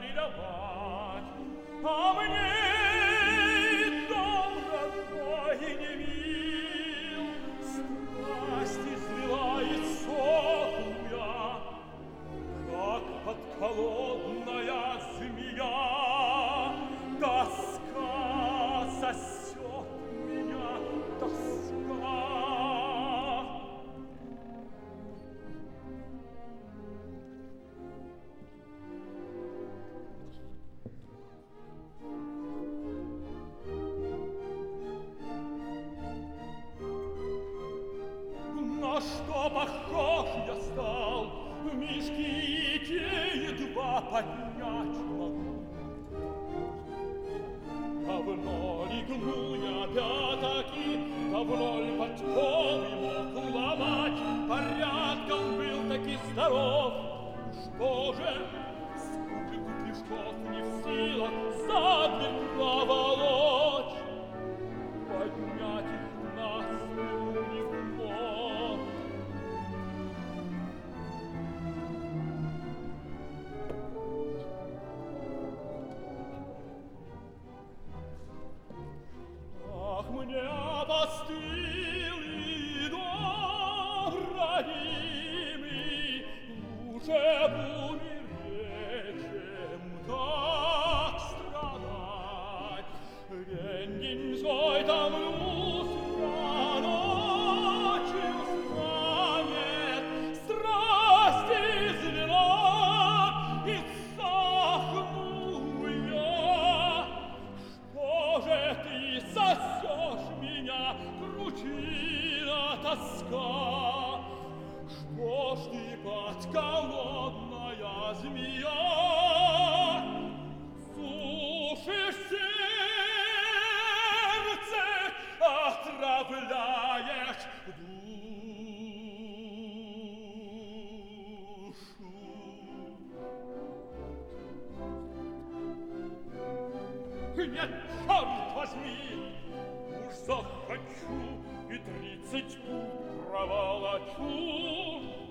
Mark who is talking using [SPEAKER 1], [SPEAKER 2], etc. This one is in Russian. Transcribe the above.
[SPEAKER 1] предавать, а мне и дом родной не мил. Страсть извела и сохла, как подколодная змея. Тоска сосет меня, тоска. На что похож я стал, мешки те едва поднять могу. Давно легнул я пятаки, давно ли подковы мог ломать, порядком был таки здоров. Что же, скупик Куплешков не в силах за дверь проволочь, поднять их на спину не мог. Ах, мне опостыл и дом родимый, лучше б умереть, чем так страдать. День-деньской томлю я, ночью сна нет, страсти злила, и сохну я. Что же ты сосешь меня, кручина тоска? Что ж ты, подколодная змея, сушишь сердце, отравляешь душу? Нет, черт возьми, уж захочу и 30 пуд проволочу.